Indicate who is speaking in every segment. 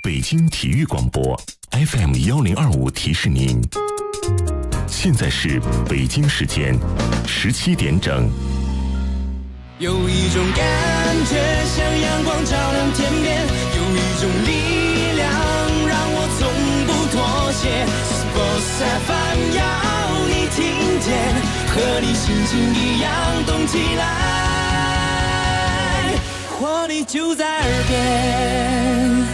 Speaker 1: 北京体育广播 FM1025提示您，现在是北京时间17点整。
Speaker 2: 有一种感觉像阳光照亮天边，有一种力量让我从不妥协。Sports FM 要你听见，和你心情一样动起来，活力就在耳边。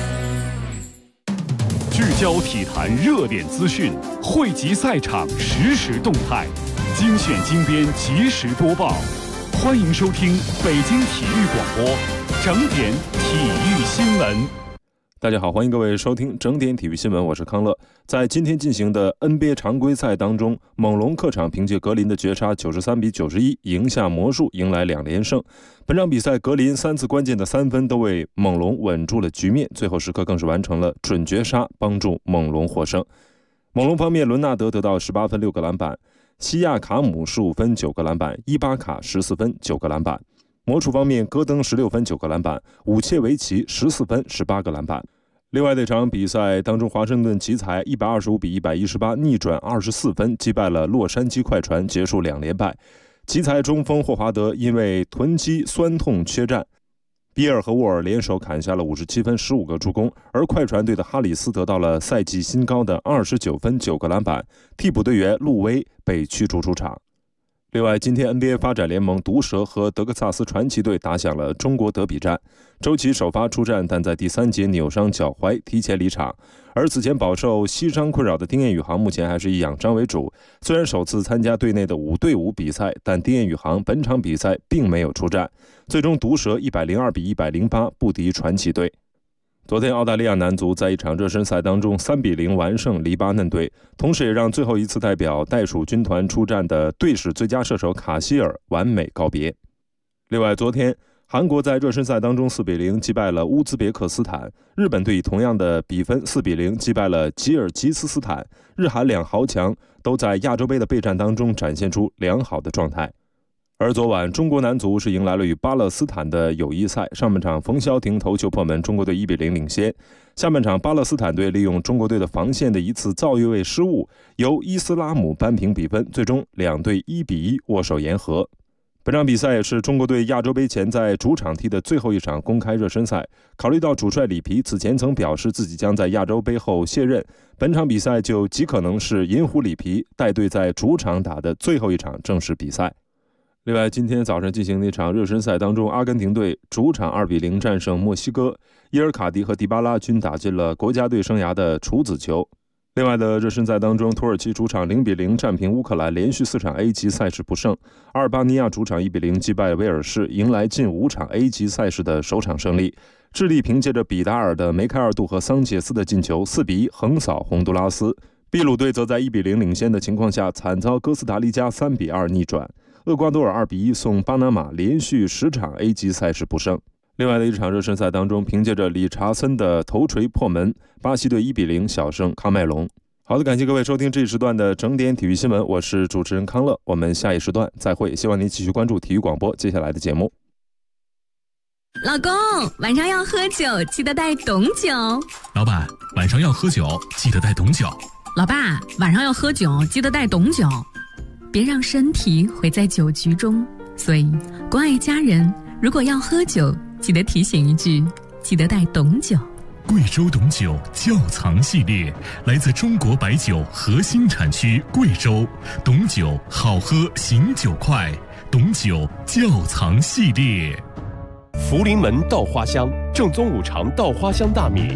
Speaker 3: 聚焦体坛热点资讯，汇集赛场实时动态，精选精编及时播报。欢迎收听北京体育广播整点体育新闻。
Speaker 4: 大家好，欢迎各位收听整点体育新闻，我是康乐。在今天进行的 NBA 常规赛当中，猛龙客场凭借格林的绝杀93比91赢下魔术，迎来2连胜。本场比赛格林3次关键的3分都为猛龙稳住了局面，最后时刻更是完成了准绝杀，帮助猛龙获胜。猛龙方面，伦纳德得到18分6个篮板，西亚卡姆15分9个篮板，伊巴卡14分9个篮板。魔术方面，戈登16分9个篮板，武切维奇14分18个篮板。另外这场比赛当中，华盛顿奇才125比118逆转24分击败了洛杉矶快船，结束2连败。奇才中锋霍华德因为臀肌酸痛缺战，比尔和沃尔联手砍下了57分15个助攻，而快船队的哈里斯得到了赛季新高的29分9个篮板，替补队员路威被驱逐出场。另外，今天 NBA 发展联盟毒蛇和德克萨斯传奇队打响了中国德比战。周琦首发出战，但在第3节扭伤脚踝，提前离场。而此前饱受膝伤困扰的丁彦雨航目前还是以养伤为主。虽然首次参加队内的5对5比赛，但丁彦雨航本场比赛并没有出战。最终毒蛇102比108不敌传奇队。昨天，澳大利亚男足在一场热身赛当中3比0完胜黎巴嫩队，同时也让最后一次代表袋鼠军团出战的队史最佳射手卡希尔完美告别。另外，昨天韩国在热身赛当中4比0击败了乌兹别克斯坦，日本队以同样的比分4比0击败了吉尔吉斯斯坦，日韩两豪强都在亚洲杯的备战当中展现出良好的状态。而昨晚，中国男足是迎来了与巴勒斯坦的友谊赛。上半场，冯潇霆头球破门，中国队1比0领先。下半场，巴勒斯坦队利用中国队的防线的一次造越位失误，由伊斯拉姆扳平比分，最终两队1比1握手言和。本场比赛也是中国队亚洲杯前在主场踢的最后一场公开热身赛。考虑到主帅里皮此前曾表示自己将在亚洲杯后卸任，本场比赛就极可能是银狐里皮带队在主场打的最后一场正式比赛。另外，今天早上进行的一场热身赛当中，阿根廷队主场2比0战胜墨西哥，伊尔卡迪和迪巴拉均打进了国家队生涯的处子球。另外的热身赛当中，土耳其主场0比0战平乌克兰，连续4场 A 级赛事不胜。阿尔巴尼亚主场1比0击败威尔士，迎来近5场 A 级赛事的首场胜利。智利凭借着比达尔的梅开二度和桑切斯的进球4比1横扫洪都拉斯。秘鲁队则在1比0领先的情况下，惨遭哥斯达黎加3比2逆转。厄瓜多尔2比1送巴拿马，连续10场 A 级赛事不胜。另外的一场热身赛当中，凭借着理查森的头锤破门，巴西队1比0小胜喀麦隆。好的，感谢各位收听这一时段的整点体育新闻，我是主持人康乐，我们下一时段再会，希望您继续关注体育广播接下来的节目。
Speaker 5: 老公，晚上要喝酒，记得带懂酒。
Speaker 6: 老板，晚上要喝酒，记得带懂酒。
Speaker 5: 老爸，晚上要喝酒，记得带懂酒。别让身体毁在酒局中，所以关爱家人，如果要喝酒，记得提醒一句，记得带懂酒。
Speaker 6: 贵州董酒窖藏系列来自中国白酒核心产区贵州，董酒好喝醒酒快，董酒窖藏系列。
Speaker 7: 福临门稻花香，正宗五常稻花香大米。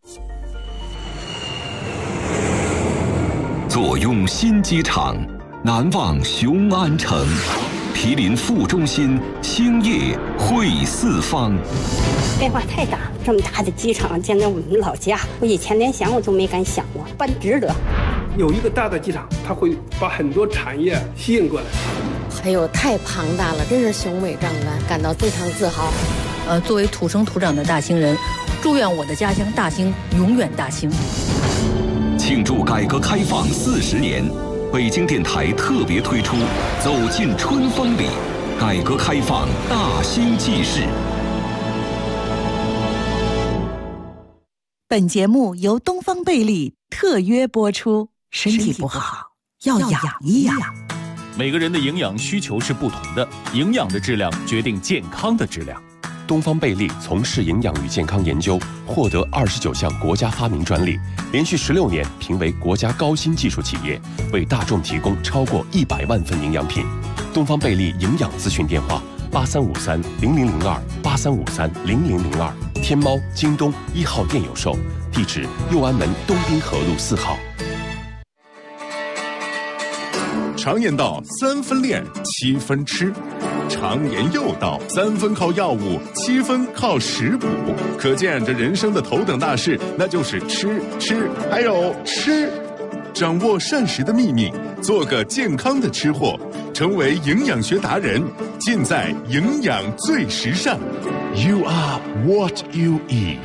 Speaker 1: 坐拥新机场，难忘雄安城，毗邻副中心，兴业汇四方。
Speaker 8: 变化太大，这么大的机场建在我们老家，我以前连想我都没敢想过，办值得。
Speaker 9: 有一个大的机场，它会把很多产业吸引过来。
Speaker 10: 还有太庞大了，真是雄伟壮观，感到非常自豪。作为土生土长的大兴人，祝愿我的家乡大兴永远大兴。
Speaker 1: 庆祝改革开放40年，北京电台特别推出《走进春风里》，改革开放大兴纪事。
Speaker 11: 本节目由东方贝利特约播出。身体不好要养一养。
Speaker 12: 每个人的营养需求是不同的，营养的质量决定健康的质量。
Speaker 7: 东方贝利从事营养与健康研究，获得29项国家发明专利，连续16年评为国家高新技术企业，为大众提供超过100万份营养品。东方贝利营养咨询电话83530002，83530002，天猫、京东1号店有售，地址右安门东滨河路4号。
Speaker 13: 常言道3分练7分吃，常言又道3分靠药物7分靠食补，可见这人生的头等大事那就是吃还有吃。掌握膳食的秘密，做个健康的吃货，成为营养学达人，尽在营养最时尚。 You are what you eat。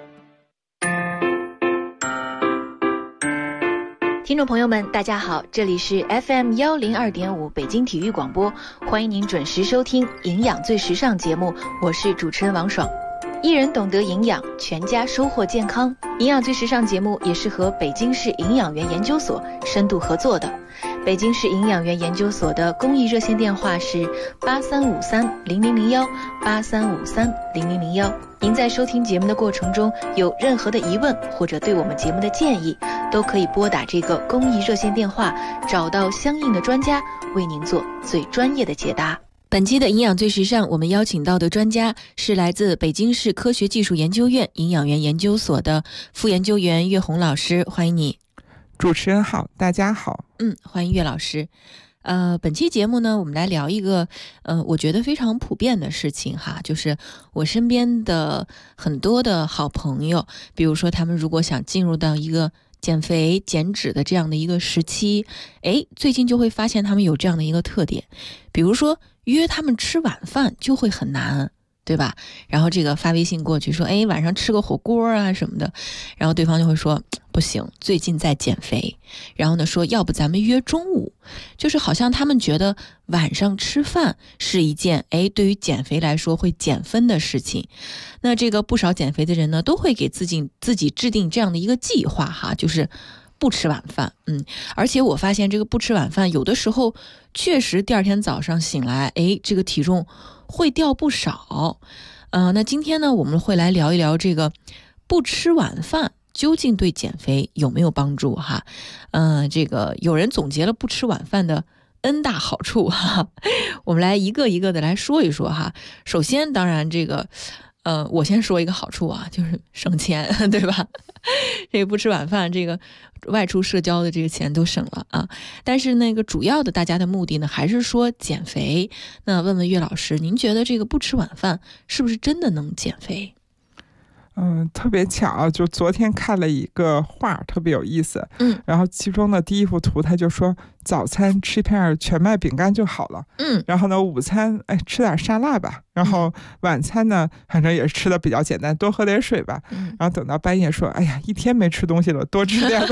Speaker 14: 听众朋友们大家好，这里是 FM 102.5北京体育广播，欢迎您准时收听营养最时尚节目，我是主持人王爽。一人懂得营养，全家收获健康。营养最时尚节目也是和北京市营养员研究所深度合作的。北京市营养员研究所的公益热线电话是83530001，83530001。您在收听节目的过程中有任何的疑问或者对我们节目的建议，都可以拨打这个公益热线电话，找到相应的专家为您做最专业的解答。本期的营养最时尚，我们邀请到的专家是来自北京市科学技术研究院营养员研究所的副研究员岳红老师，欢迎你。
Speaker 15: 主持人好，大家好。
Speaker 14: 欢迎岳老师。本期节目呢，我们来聊一个我觉得非常普遍的事情哈，就是我身边的很多的好朋友，比如说他们如果想进入到一个减肥减脂的这样的一个时期，最近就会发现他们有这样的一个特点，比如说约他们吃晚饭就会很难，对吧？然后这个发微信过去说晚上吃个火锅啊什么的，然后对方就会说不行，最近在减肥，然后呢说要不咱们约中午，就是好像他们觉得晚上吃饭是一件对于减肥来说会减分的事情。那这个不少减肥的人呢都会给自己制定这样的一个计划哈，就是不吃晚饭。而且我发现这个不吃晚饭有的时候确实第二天早上醒来这个体重会掉不少。那今天呢我们会来聊一聊这个不吃晚饭究竟对减肥有没有帮助哈？这个有人总结了不吃晚饭的 N 大好处哈，我们来一个一个的来说一说哈。首先当然这个我先说一个好处啊，就是省钱，对吧？这个不吃晚饭，这个外出社交的这个钱都省了啊。但是那个主要的大家的目的呢，还是说减肥。那问问岳老师，您觉得这个不吃晚饭是不是真的能减肥？
Speaker 15: 特别巧，就昨天看了一个画，特别有意思。然后其中的第一幅图，他就说早餐吃一片全麦饼干就好了。然后呢，午餐吃点沙拉吧。然后晚餐呢，反正也是吃的比较简单，多喝点水吧。然后等到半夜说，哎呀，一天没吃东西了，多吃点吧。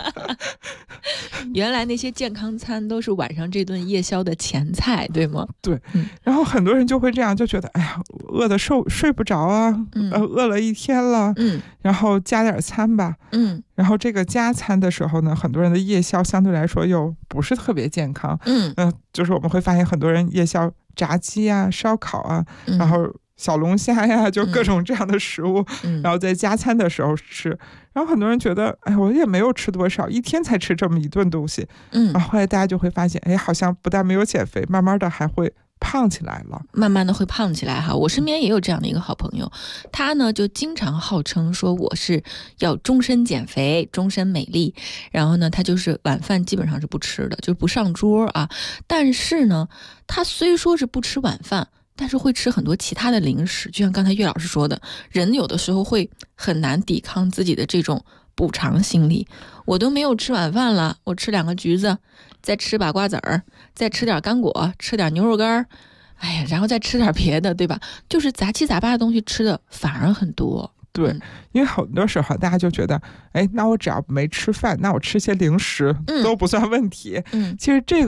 Speaker 14: 原来那些健康餐都是晚上这顿夜宵的前菜，对吗？
Speaker 15: 对。然后很多人就会这样，就觉得哎呀，饿的睡不着啊，饿了一天了，然后加点餐吧。然后这个加餐的时候呢，很多人的夜宵相对来说又不是特别健康。就是我们会发现很多人夜宵炸鸡啊、烧烤啊，然后小龙虾呀，就各种这样的食物，然后在加餐的时候吃。然后很多人觉得，我也没有吃多少，一天才吃这么一顿东西。然后后来大家就会发现，好像不但没有减肥，慢慢的还会胖起来了，
Speaker 14: 慢慢的会胖起来哈。我身边也有这样的一个好朋友，他呢就经常号称说我是要终身减肥、终身美丽，然后呢他就是晚饭基本上是不吃的，就是不上桌啊。但是呢，他虽说是不吃晚饭，但是会吃很多其他的零食，就像刚才岳老师说的，人有的时候会很难抵抗自己的这种补偿心理。我都没有吃晚饭了，我吃2个橘子，再吃把瓜子儿，再吃点干果，吃点牛肉干，然后再吃点别的，对吧？就是杂七杂八的东西吃的反而很多。
Speaker 15: 对，因为很多时候大家就觉得，那我只要没吃饭，那我吃些零食都不算问题。其实这个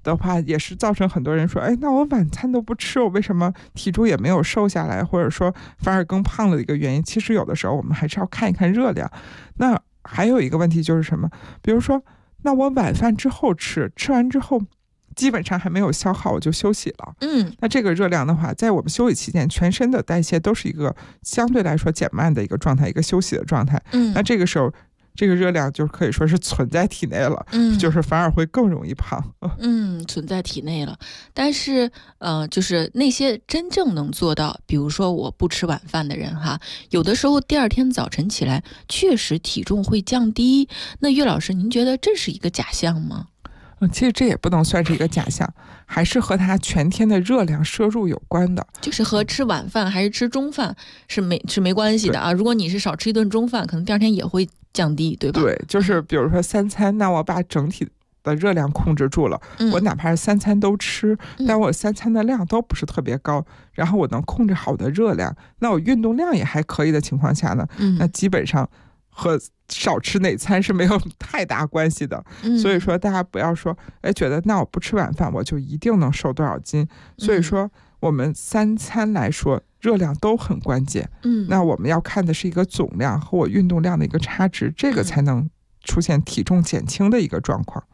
Speaker 15: 的话也是造成很多人说，哎，那我晚餐都不吃，我为什么体重也没有瘦下来，或者说反而更胖了的一个原因。其实有的时候我们还是要看一看热量。那还有一个问题就是什么？比如说，那我晚饭之后吃完之后，基本上还没有消耗，我就休息了。那这个热量的话，在我们休息期间，全身的代谢都是一个相对来说减慢的一个状态，一个休息的状态。那这个时候，这个热量就可以说是存在体内了，就是反而会更容易胖。
Speaker 14: 存在体内了。但是就是那些真正能做到，比如说我不吃晚饭的人哈，有的时候第二天早晨起来确实体重会降低。那岳老师，您觉得这是一个假象吗？
Speaker 15: 其实这也不能算是一个假象，还是和它全天的热量摄入有关的，
Speaker 14: 就是和吃晚饭还是吃中饭是没关系的啊。如果你是少吃一顿中饭，可能第二天也会降低，对吧？
Speaker 15: 对，就是比如说3餐，那我把整体的热量控制住了，我哪怕是3餐都吃，但我3餐的量都不是特别高，然后我能控制好我的热量，那我运动量也还可以的情况下呢，那基本上和少吃哪餐是没有太大关系的。所以说大家不要说，哎，觉得那我不吃晚饭我就一定能瘦多少斤。所以说我们3餐来说热量都很关键。那我们要看的是一个总量和我运动量的一个差值，这个才能出现体重减轻的一个状况。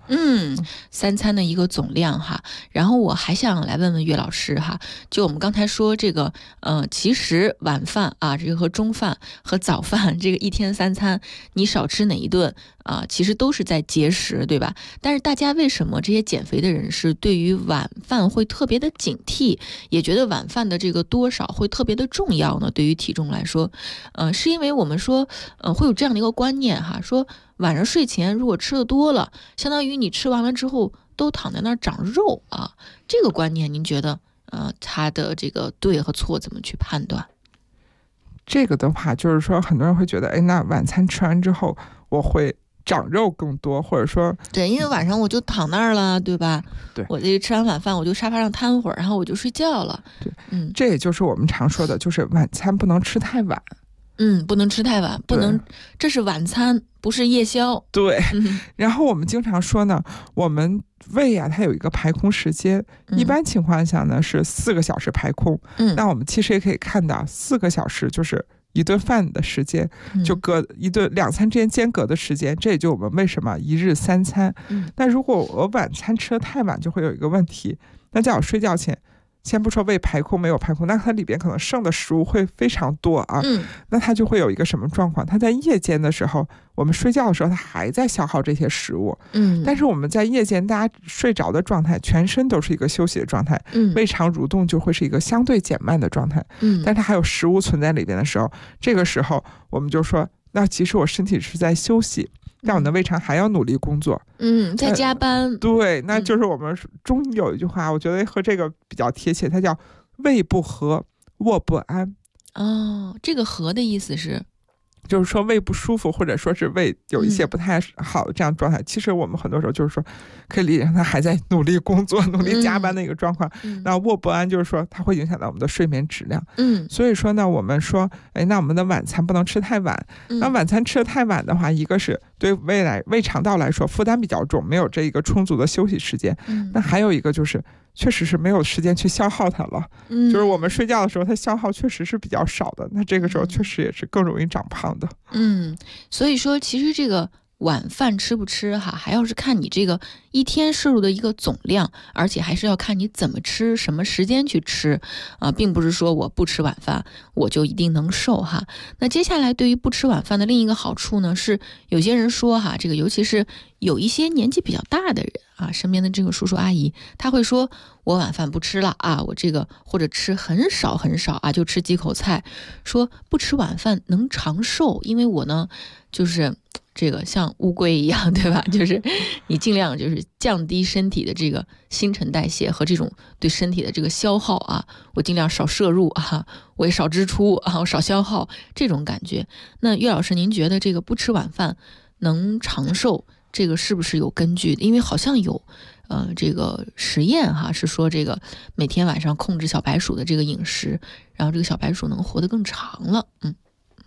Speaker 14: 3餐的一个总量哈。然后我还想来问问岳老师哈，就我们刚才说这个其实晚饭啊，这个和中饭和早饭这个一天3餐你少吃哪一顿啊，其实都是在节食，对吧？但是大家为什么这些减肥的人士对于晚饭会特别的警惕，也觉得晚饭的这个多少会特别的重要呢？对于体重来说，是因为我们说会有这样的一个观念哈，说晚上睡前如果吃的多了，相当于你吃完了之后都躺在那儿长肉啊。这个观念您觉得它的这个对和错怎么去判断？
Speaker 15: 这个的话就是说很多人会觉得，哎，那晚餐吃完之后我会长肉更多，或者说
Speaker 14: 对，因为晚上我就躺那儿了，对吧？
Speaker 15: 对，
Speaker 14: 我这吃完晚饭我就沙发上瘫会儿，然后我就睡觉了。
Speaker 15: 对，这也就是我们常说的，就是晚餐不能吃太晚。
Speaker 14: 不能吃太晚，不能，这是晚餐，不是夜宵。
Speaker 15: 对，然后我们经常说呢，我们胃啊，它有一个排空时间，一般情况下呢是4个小时排空。那我们其实也可以看到，4个小时就是一顿饭的时间，就隔一顿2餐之间间隔的时间，这也就我们为什么1日3餐。那如果我晚餐吃的太晚，就会有一个问题，那在我睡觉前。先不说胃排空没有排空，那它里边可能剩的食物会非常多啊。那它就会有一个什么状况？它在夜间的时候，我们睡觉的时候，它还在消耗这些食物。但是我们在夜间大家睡着的状态，全身都是一个休息的状态，胃肠蠕动就会是一个相对减慢的状态。但是它还有食物存在里边的时候，这个时候我们就说，那其实我身体是在休息。但我的胃肠还要努力工作，
Speaker 14: 在加班。
Speaker 15: 对，那就是我们中医有一句话，我觉得和这个比较贴切，它叫胃不和，卧不安。
Speaker 14: 这个和的意思是？
Speaker 15: 就是说胃不舒服，或者说是胃有一些不太好的这样状态，其实我们很多时候就是说可以理解成他还在努力工作、努力加班的一个状况。那卧不安就是说它会影响到我们的睡眠质量。所以说呢，我们说，哎，那我们的晚餐不能吃太晚。那晚餐吃得太晚的话，一个是对胃肠道来说负担比较重，没有这一个充足的休息时间。那还有一个就是确实是没有时间去消耗它了。就是我们睡觉的时候，它消耗确实是比较少的。那这个时候确实也是更容易长胖的。
Speaker 14: 所以说其实这个晚饭吃不吃哈，还要是看你这个一天摄入的一个总量，而且还是要看你怎么吃，什么时间去吃并不是说我不吃晚饭我就一定能瘦哈。那接下来对于不吃晚饭的另一个好处呢，是有些人说哈，这个尤其是有一些年纪比较大的人啊，身边的这个叔叔阿姨，他会说我晚饭不吃了啊，我这个或者吃很少很少啊，就吃几口菜，说不吃晚饭能长寿，因为我呢就是这个像乌龟一样，对吧？就是你尽量就是降低身体的这个新陈代谢和这种对身体的这个消耗啊，我尽量少摄入啊，我也少支出啊，我少消耗这种感觉。那岳老师，您觉得这个不吃晚饭能长寿，这个是不是有根据的？因为好像有这个实验哈，是说这个每天晚上控制小白鼠的这个饮食，然后这个小白鼠能活得更长了。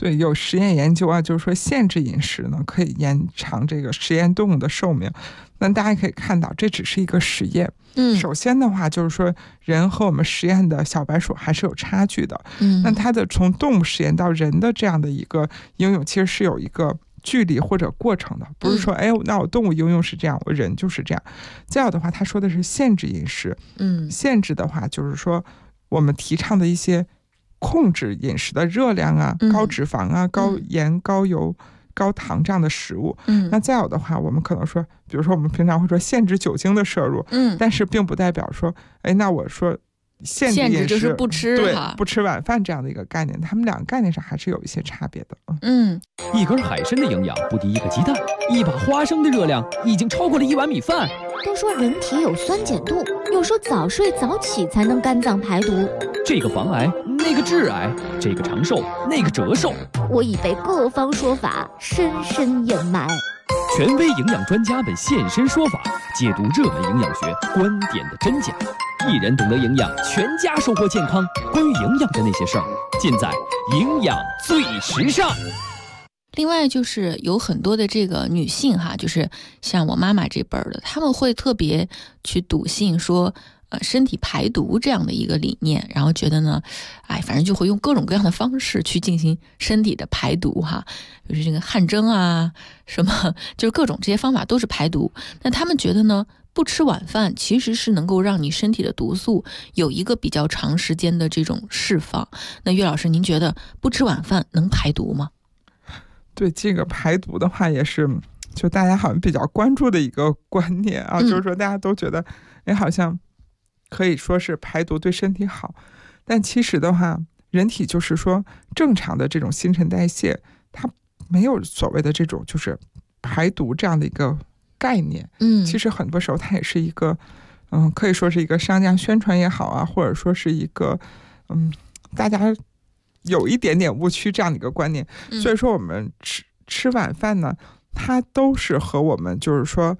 Speaker 15: 对，有实验研究啊，就是说限制饮食呢可以延长这个实验动物的寿命。那大家可以看到，这只是一个实验。首先的话就是说，人和我们实验的小白鼠还是有差距的。那它的从动物实验到人的这样的一个应用，其实是有一个距离或者过程的，不是说那我动物应用是这样，我人就是这样。再有的话，他说的是限制饮食。限制的话就是说我们提倡的一些控制饮食的热量啊、高脂肪啊、高盐、高油、高糖这样的食物。那再有的话，我们可能说，比如说我们平常会说限制酒精的摄入，但是并不代表说，那我说限制饮食
Speaker 14: 就是不吃，
Speaker 15: 对，不吃晚饭这样的一个概念，他们两个概念上还是有一些差别的。
Speaker 16: 一根海参的营养不敌一个鸡蛋，一把花生的热量已经超过了1碗米饭。
Speaker 17: 都说人体有酸碱度，有时候早睡早起才能肝脏排毒。
Speaker 16: 这个防癌，那个致癌，这个长寿，那个折寿。
Speaker 17: 我已被各方说法深深掩埋。
Speaker 16: 权威营养专家们现身说法，解读热门营养学观点的真假。一人懂得营养，全家收获健康。关于营养的那些事儿，尽在营养最时尚。
Speaker 14: 另外就是有很多的这个女性哈，就是像我妈妈这辈儿的，她们会特别去笃信说身体排毒这样的一个理念，然后觉得呢，反正就会用各种各样的方式去进行身体的排毒哈，比如这个汗蒸啊，什么就是各种这些方法都是排毒。那他们觉得呢，不吃晚饭其实是能够让你身体的毒素有一个比较长时间的这种释放。那岳老师，您觉得不吃晚饭能排毒吗？
Speaker 15: 对，这个排毒的话也是就大家好像比较关注的一个观念啊，就是说大家都觉得好像可以说是排毒对身体好，但其实的话，人体就是说正常的这种新陈代谢，它没有所谓的这种就是排毒这样的一个概念。其实很多时候它也是一个可以说是一个商家宣传也好啊，或者说是一个大家有一点点误区这样的一个观念。所以说我们吃晚饭呢，它都是和我们就是说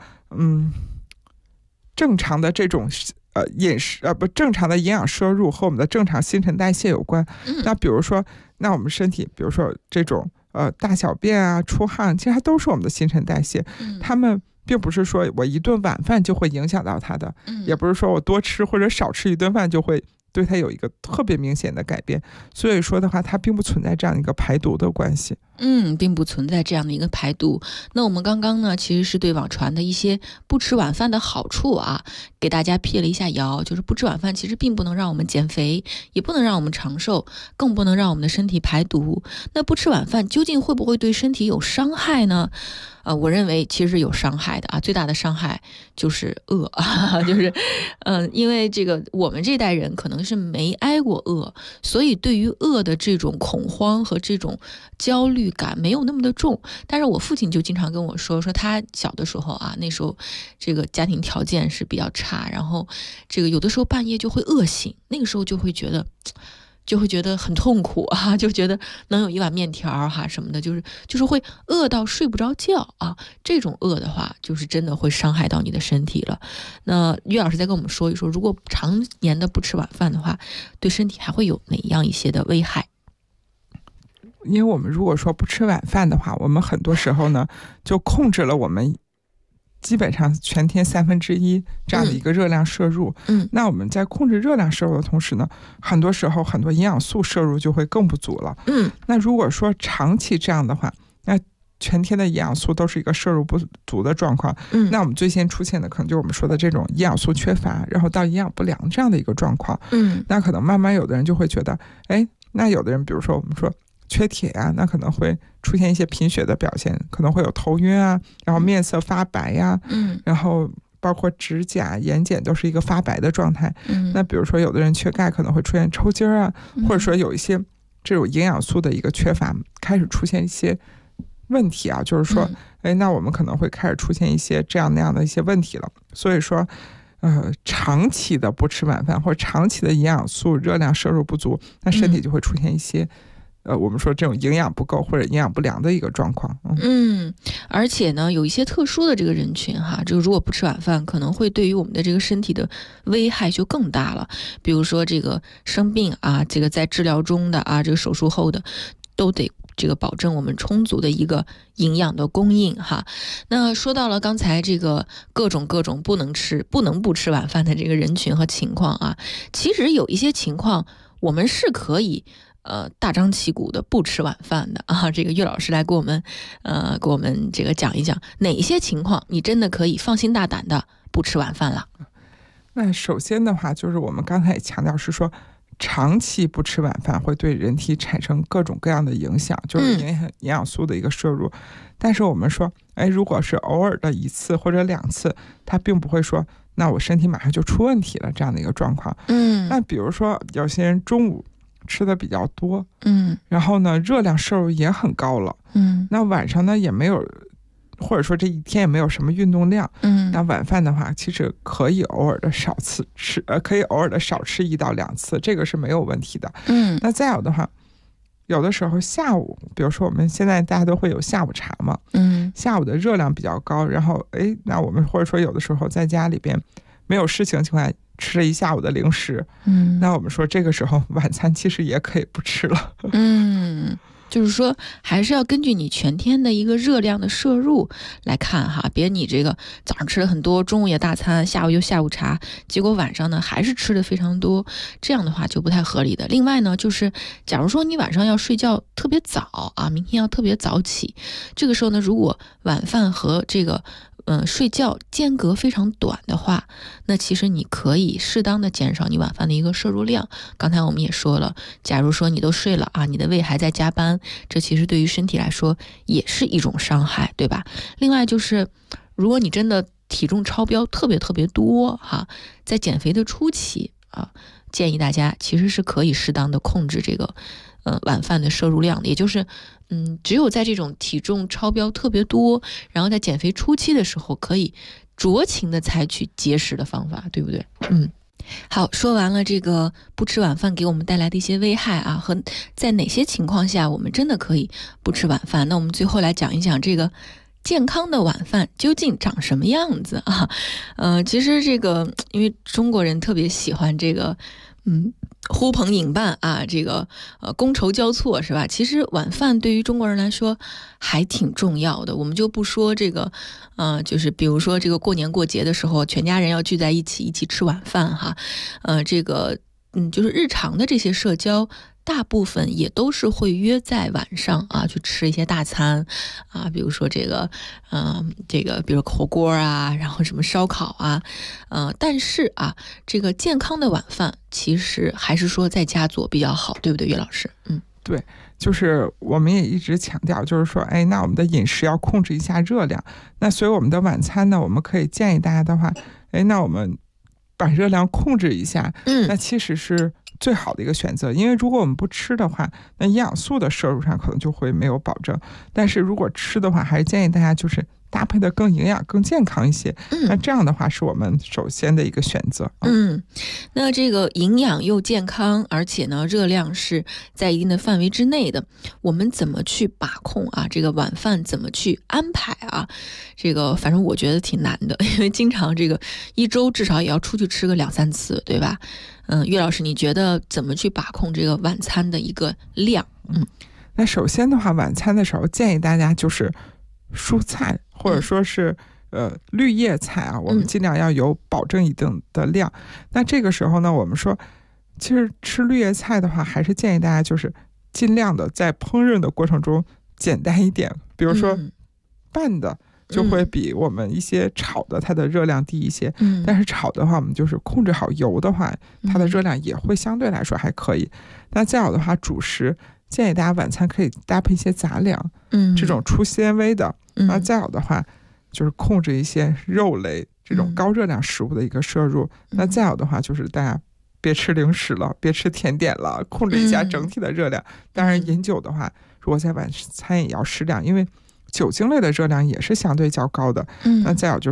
Speaker 15: 正常的这种饮食不正常的营养摄入和我们的正常新陈代谢有关。那比如说，那我们身体比如说这种大小便啊、出汗，其实它都是我们的新陈代谢。它们并不是说我一顿晚饭就会影响到它的，也不是说我多吃或者少吃一顿饭就会对它有一个特别明显的改变。所以说的话，它并不存在这样一个排毒的关系。
Speaker 14: 并不存在这样的一个排毒。那我们刚刚呢，其实是对网传的一些不吃晚饭的好处啊，给大家辟了一下谣，就是不吃晚饭其实并不能让我们减肥，也不能让我们长寿，更不能让我们的身体排毒。那不吃晚饭究竟会不会对身体有伤害呢？我认为其实是有伤害的啊，最大的伤害就是饿啊，就是因为这个我们这代人可能是没挨过饿，所以对于饿的这种恐慌和这种焦虑感没有那么的重。但是我父亲就经常跟我说他小的时候啊，那时候这个家庭条件是比较差，然后这个有的时候半夜就会饿醒，那个时候就会觉得很痛苦啊，就觉得能有一碗面条哈什么的，就是会饿到睡不着觉啊。这种饿的话，就是真的会伤害到你的身体了。那岳老师再跟我们说一说，如果常年的不吃晚饭的话，对身体还会有哪样一些的危害？
Speaker 15: 因为我们如果说不吃晚饭的话，我们很多时候呢就控制了我们基本上全天1/3这样的一个热量摄入。那我们在控制热量摄入的同时呢，很多时候很多营养素摄入就会更不足了。那如果说长期这样的话，那全天的营养素都是一个摄入不足的状况。那我们最先出现的可能就是我们说的这种营养素缺乏，然后到营养不良这样的一个状况。那可能慢慢有的人就会觉得，那有的人比如说我们说缺铁啊，那可能会出现一些贫血的表现，可能会有头晕啊，然后面色发白呀，然后包括指甲、眼睑都是一个发白的状态。那比如说有的人缺钙，可能会出现抽筋啊，或者说有一些这种营养素的一个缺乏，开始出现一些问题啊，就是说，那我们可能会开始出现一些这样那样的一些问题了。所以说长期的不吃晚饭或者长期的营养素热量摄入不足，那身体就会出现一些我们说这种营养不够或者营养不良的一个状况。
Speaker 14: 而且呢，有一些特殊的这个人群哈，这个如果不吃晚饭，可能会对于我们的这个身体的危害就更大了。比如说这个生病啊，这个在治疗中的啊，这个手术后的，都得这个保证我们充足的一个营养的供应哈。那说到了刚才这个各种不能不吃晚饭的这个人群和情况啊，其实有一些情况我们是可以大张旗鼓的不吃晚饭的啊。这个岳老师来给我们这个讲一讲哪一些情况你真的可以放心大胆的不吃晚饭了。
Speaker 15: 那首先的话，就是我们刚才也强调是说，长期不吃晚饭会对人体产生各种各样的影响，就是营养素的一个摄入。但是我们说，如果是偶尔的1次或者2次，它并不会说那我身体马上就出问题了这样的一个状况。那比如说有些人中午吃的比较多，然后呢热量摄入也很高了，那晚上呢也没有，或者说这一天也没有什么运动量，那晚饭的话其实可以偶尔的少吃1到2次，这个是没有问题的。那再有的话，有的时候下午，比如说我们现在大家都会有下午茶嘛，下午的热量比较高，然后那我们或者说有的时候在家里边没有事情的情况下吃了一下午的零食，那我们说这个时候晚餐其实也可以不吃了。
Speaker 14: 就是说还是要根据你全天的一个热量的摄入来看哈，别你这个早上吃了很多，中午也大餐，下午又下午茶，结果晚上呢还是吃的非常多，这样的话就不太合理的。另外呢，就是假如说你晚上要睡觉特别早啊，明天要特别早起，这个时候呢，如果晚饭和这个睡觉间隔非常短的话，那其实你可以适当的减少你晚饭的一个摄入量。刚才我们也说了，假如说你都睡了啊，你的胃还在加班，这其实对于身体来说也是一种伤害，对吧？另外就是如果你真的体重超标特别多哈，在减肥的初期啊，建议大家其实是可以适当的控制这个晚饭的摄入量的，也就是只有在这种体重超标特别多，然后在减肥初期的时候，可以酌情的采取节食的方法，对不对？好，说完了这个不吃晚饭给我们带来的一些危害啊，和在哪些情况下我们真的可以不吃晚饭，那我们最后来讲一讲这个健康的晚饭究竟长什么样子啊？其实这个因为中国人特别喜欢这个呼朋引伴啊，这个觥筹交错是吧？其实晚饭对于中国人来说还挺重要的。我们就不说这个就是比如说这个过年过节的时候，全家人要聚在一起吃晚饭哈，这个就是日常的这些社交，大部分也都是会约在晚上啊，去吃一些大餐啊，比如说这个比如火锅啊，然后什么烧烤啊，但是啊，这个健康的晚饭其实还是说在家做比较好，对不对，岳老师？
Speaker 15: 对，就是我们也一直强调，就是说，那我们的饮食要控制一下热量。那所以我们的晚餐呢，我们可以建议大家的话，那我们把热量控制一下，那其实是最好的一个选择。因为如果我们不吃的话，那营养素的摄入上可能就会没有保证。但是如果吃的话，还是建议大家就是搭配的更营养、更健康一些。那这样的话是我们首先的一个选择。
Speaker 14: 那这个营养又健康，而且呢热量是在一定的范围之内的，我们怎么去把控啊？这个晚饭怎么去安排啊？这个反正我觉得挺难的，因为经常这个一周至少也要出去吃个2-3次，对吧？岳老师，你觉得怎么去把控这个晚餐的一个量？
Speaker 15: 那首先的话，晚餐的时候建议大家就是蔬菜或者说是绿叶菜啊，我们尽量要有保证一定的量。那这个时候呢，我们说其实吃绿叶菜的话，还是建议大家就是尽量的在烹饪的过程中简单一点，比如说拌的就会比我们一些炒的它的热量低一些，但是炒的话我们就是控制好油的话，它的热量也会相对来说还可以。那再有的话，主食建议大家晚餐可以搭配一些杂粮，这种粗纤维的。那再有的话就是控制一些肉类这种高热量食物的一个摄入。那再有的话就是大家别吃零食了，别吃甜点了，控制一下整体的热量。当然饮酒的话，如果在晚餐也要适量，因为酒精类的热量也是相对较高的。那再有就是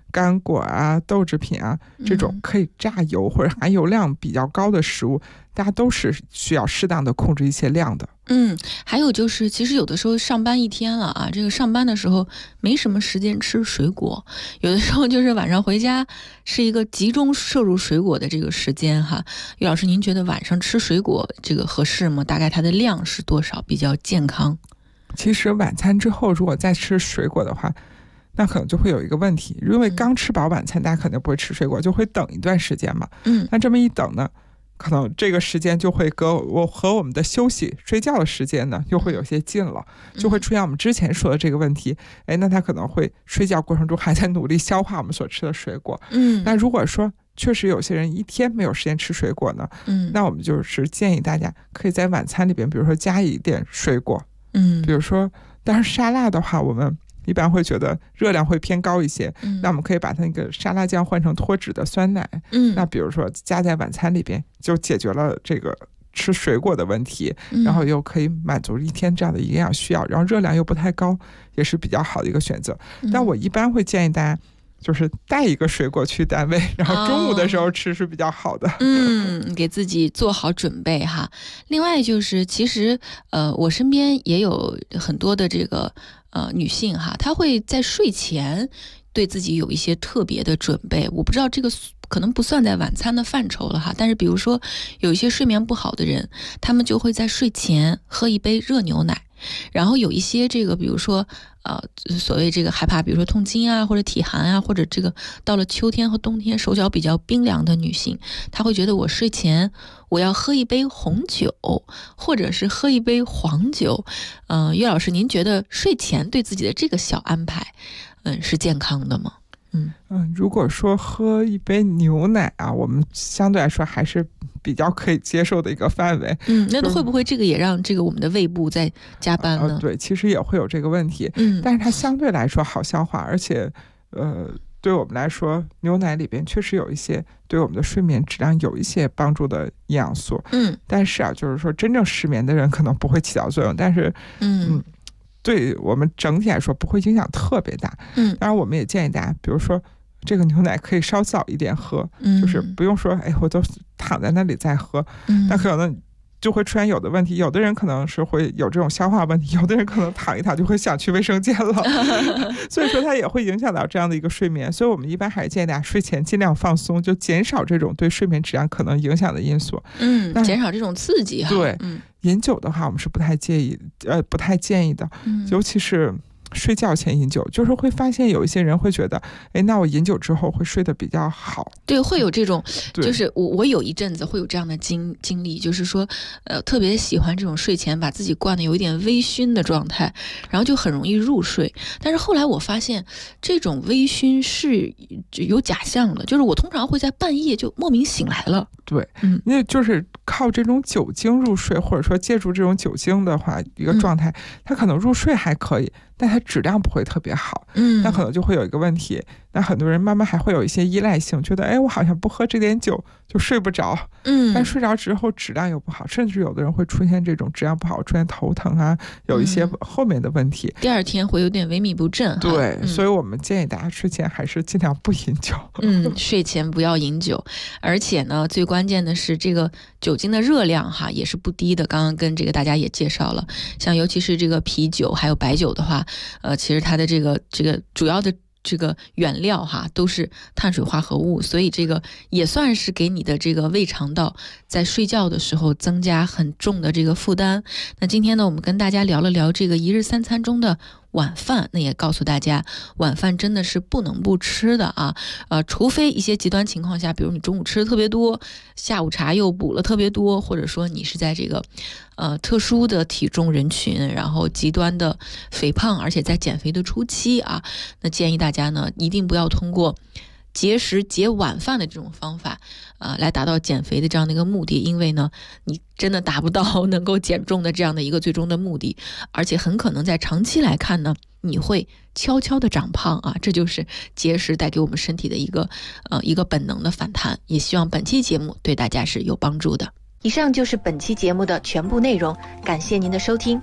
Speaker 15: 干果啊、豆制品啊这种可以榨油或者含油量比较高的食物，大家都是需要适当的控制一些量的。
Speaker 14: 还有就是其实有的时候上班一天了啊，这个上班的时候没什么时间吃水果，有的时候就是晚上回家是一个集中摄入水果的这个时间哈。于老师，您觉得晚上吃水果这个合适吗？大概它的量是多少比较健康？
Speaker 15: 其实晚餐之后如果再吃水果的话，那可能就会有一个问题，因为刚吃饱晚餐大家肯定不会吃水果，就会等一段时间嘛。那这么一等呢，可能这个时间就会和我们的休息睡觉的时间呢又会有些近了，就会出现我们之前说的这个问题。那他可能会睡觉过程中还在努力消化我们所吃的水果。那如果说确实有些人一天没有时间吃水果呢，那我们就是建议大家可以在晚餐里边比如说加一点水果。比如说当然沙拉的话我们一般会觉得热量会偏高一些，那我们可以把它那个沙拉酱换成脱脂的酸奶，那比如说加在晚餐里边就解决了这个吃水果的问题，然后又可以满足一天这样的营养需要，然后热量又不太高，也是比较好的一个选择。但我一般会建议大家就是带一个水果去单位，然后中午的时候吃是比较好的。
Speaker 14: 给自己做好准备哈。另外就是其实我身边也有很多的这个女性哈，她会在睡前对自己有一些特别的准备，我不知道这个可能不算在晚餐的范畴了哈，但是比如说有一些睡眠不好的人，他们就会在睡前喝一杯热牛奶，然后有一些这个比如说所谓这个害怕比如说痛经啊或者体寒啊，或者这个到了秋天和冬天手脚比较冰凉的女性，她会觉得我睡前我要喝一杯红酒或者是喝一杯黄酒。岳老师，您觉得睡前对自己的这个小安排是健康的吗？
Speaker 15: 如果说喝一杯牛奶啊，我们相对来说还是比较可以接受的一个范围。
Speaker 14: 那会不会这个也让这个我们的胃部在加班呢？
Speaker 15: 对，其实也会有这个问题。但是它相对来说好消化，而且对我们来说牛奶里边确实有一些对我们的睡眠质量有一些帮助的营养素。但是啊，就是说真正失眠的人可能不会起到作用，但是对我们整体来说不会影响特别大。当然我们也建议大家比如说这个牛奶可以稍早一点喝，就是不用说我都躺在那里再喝，那可能就会出现有的问题，有的人可能是会有这种消化问题，有的人可能躺一躺就会想去卫生间了所以说它也会影响到这样的一个睡眠。所以我们一般还是建议大家睡前尽量放松，就减少这种对睡眠质量可能影响的因素。
Speaker 14: 减少这种刺激哈。
Speaker 15: 对，饮酒的话我们是不太建议的，尤其是睡觉前饮酒，就是会发现有一些人会觉得那我饮酒之后会睡得比较好。
Speaker 14: 对，会有这种，就是我有一阵子会有这样的经历，就是说特别喜欢这种睡前把自己灌的有一点微醺的状态，然后就很容易入睡。但是后来我发现这种微醺是有假象的，就是我通常会在半夜就莫名醒来了。
Speaker 15: 对，因为就是靠这种酒精入睡，或者说借助这种酒精的话一个状态，它可能入睡还可以，但它质量不会特别好。那可能就会有一个问题，那很多人慢慢还会有一些依赖性，觉得我好像不喝这点酒就睡不着。但睡着之后质量又不好，甚至有的人会出现这种质量不好，出现头疼啊，有一些后面的问题，
Speaker 14: 第二天会有点萎靡不振。
Speaker 15: 对，所以我们建议大家睡前还是尽量不饮酒。
Speaker 14: 睡前不要饮酒，而且呢最关键的是这个酒精的热量哈也是不低的，刚刚跟这个大家也介绍了，像尤其是这个啤酒还有白酒的话，其实它的这个主要的这个原料哈都是碳水化合物，所以这个也算是给你的这个胃肠道在睡觉的时候增加很重的这个负担。那今天呢我们跟大家聊了聊这个一日三餐中的晚饭，那也告诉大家晚饭真的是不能不吃的啊，除非一些极端情况下，比如你中午吃的特别多，下午茶又补了特别多，或者说你是在这个特殊的体重人群，然后极端的肥胖，而且在减肥的初期啊，那建议大家呢一定不要通过节食节晚饭的这种方法来达到减肥的这样的一个目的，因为呢你真的达不到能够减重的这样的一个最终的目的，而且很可能在长期来看呢你会悄悄的长胖啊，这就是节食带给我们身体的一个本能的反弹。也希望本期节目对大家是有帮助的。
Speaker 17: 以上就是本期节目的全部内容，感谢您的收听。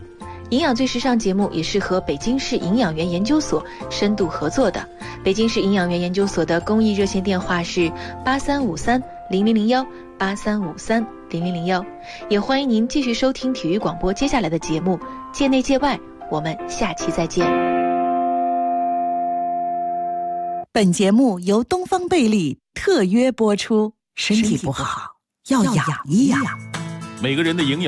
Speaker 14: 营养最时尚节目也是和北京市营养员研究所深度合作的。北京市营养员研究所的公益热线电话是83530001，83530001。也欢迎您继续收听体育广播接下来的节目，界内界外，我们下期再见。
Speaker 11: 本节目由东方贝利特约播出，身体不好要养一养。
Speaker 12: 每个人的营养